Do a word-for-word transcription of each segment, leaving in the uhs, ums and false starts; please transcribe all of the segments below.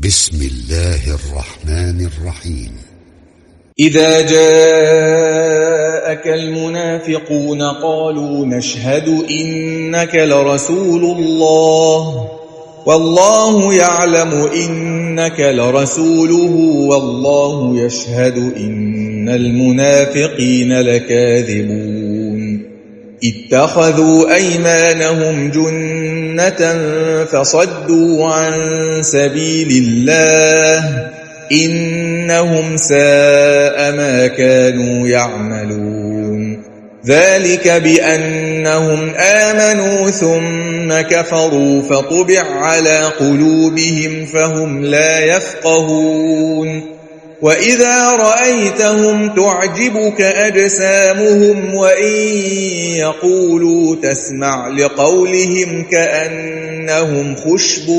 بسم الله الرحمن الرحيم. إذا جاءك المنافقون قالوا نشهد إنك لرسول الله والله يعلم إنك لرسوله والله يشهد إن المنافقين لكاذبون اتخذوا أيمانهم جنة فصدوا عن سبيل الله إنهم ساء ما كانوا يعملون ذلك بأنهم آمنوا ثم كفروا فطبع على قلوبهم فهم لا يفقهون وإذا رأيتهم تعجبك أجسامهم وإن يقولوا تسمع لقولهم كأنهم خشب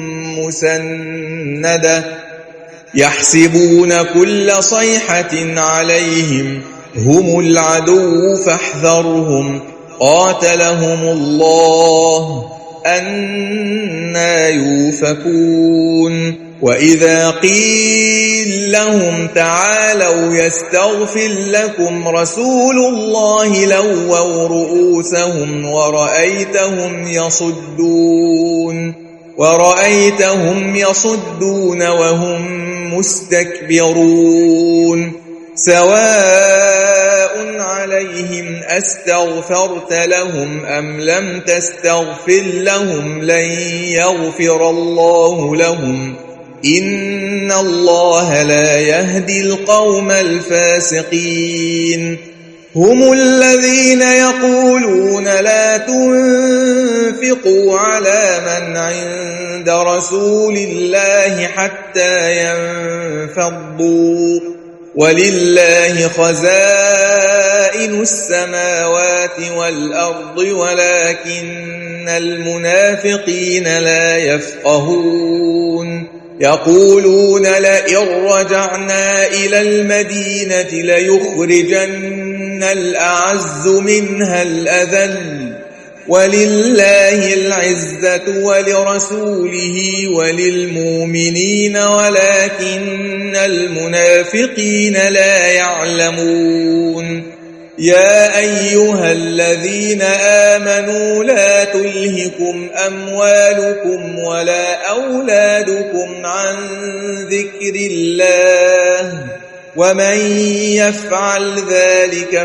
مسندة يحسبون كل صيحة عليهم هم العدو فاحذرهم قاتلهم الله أنى يؤفكون وإذا قيل لهم تعالوا يستغفر لكم رسول الله لووا رؤوسهم ورأيتهم يصدون ورأيتهم يصدون وهم مستكبرون سواء عليهم أستغفرت لهم أم لم تستغفر لهم لن يغفر الله لهم إن الله لا يهدي القوم الفاسقين هم الذين يقولون لا تنفقوا على من عند رسول الله حتى ينفضوا ولله خزائن السماوات والأرض ولكن المنافقين لا يفقهون يقولون لئن رجعنا إلى المدينة ليخرجن الأعز منها الأذل ولله العزة ولرسوله وللمؤمنين ولكن المنافقين لا يعلمون يا أيها الذين آمنوا لا تلهكم أموالكم ولا أولادكم عن ذكر الله ومن يفعل ذلك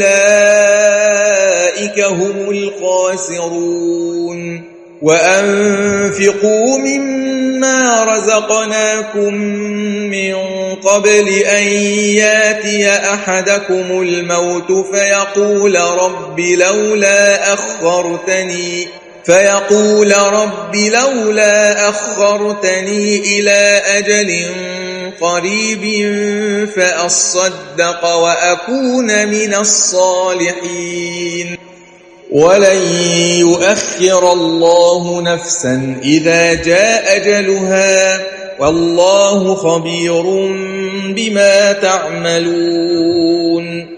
فأولئك هم الخاسرون وأنفقوا مما رزقناكم من قبل أن ياتي أحدكم الموت فيقول رب لولا أخرتني فيقول رب لولا أخرتني إلى أجل قريب فأصدق وأكون من الصالحين ولن يؤخر الله نفسا إذا جاء أجلها والله خبير بما تعملون.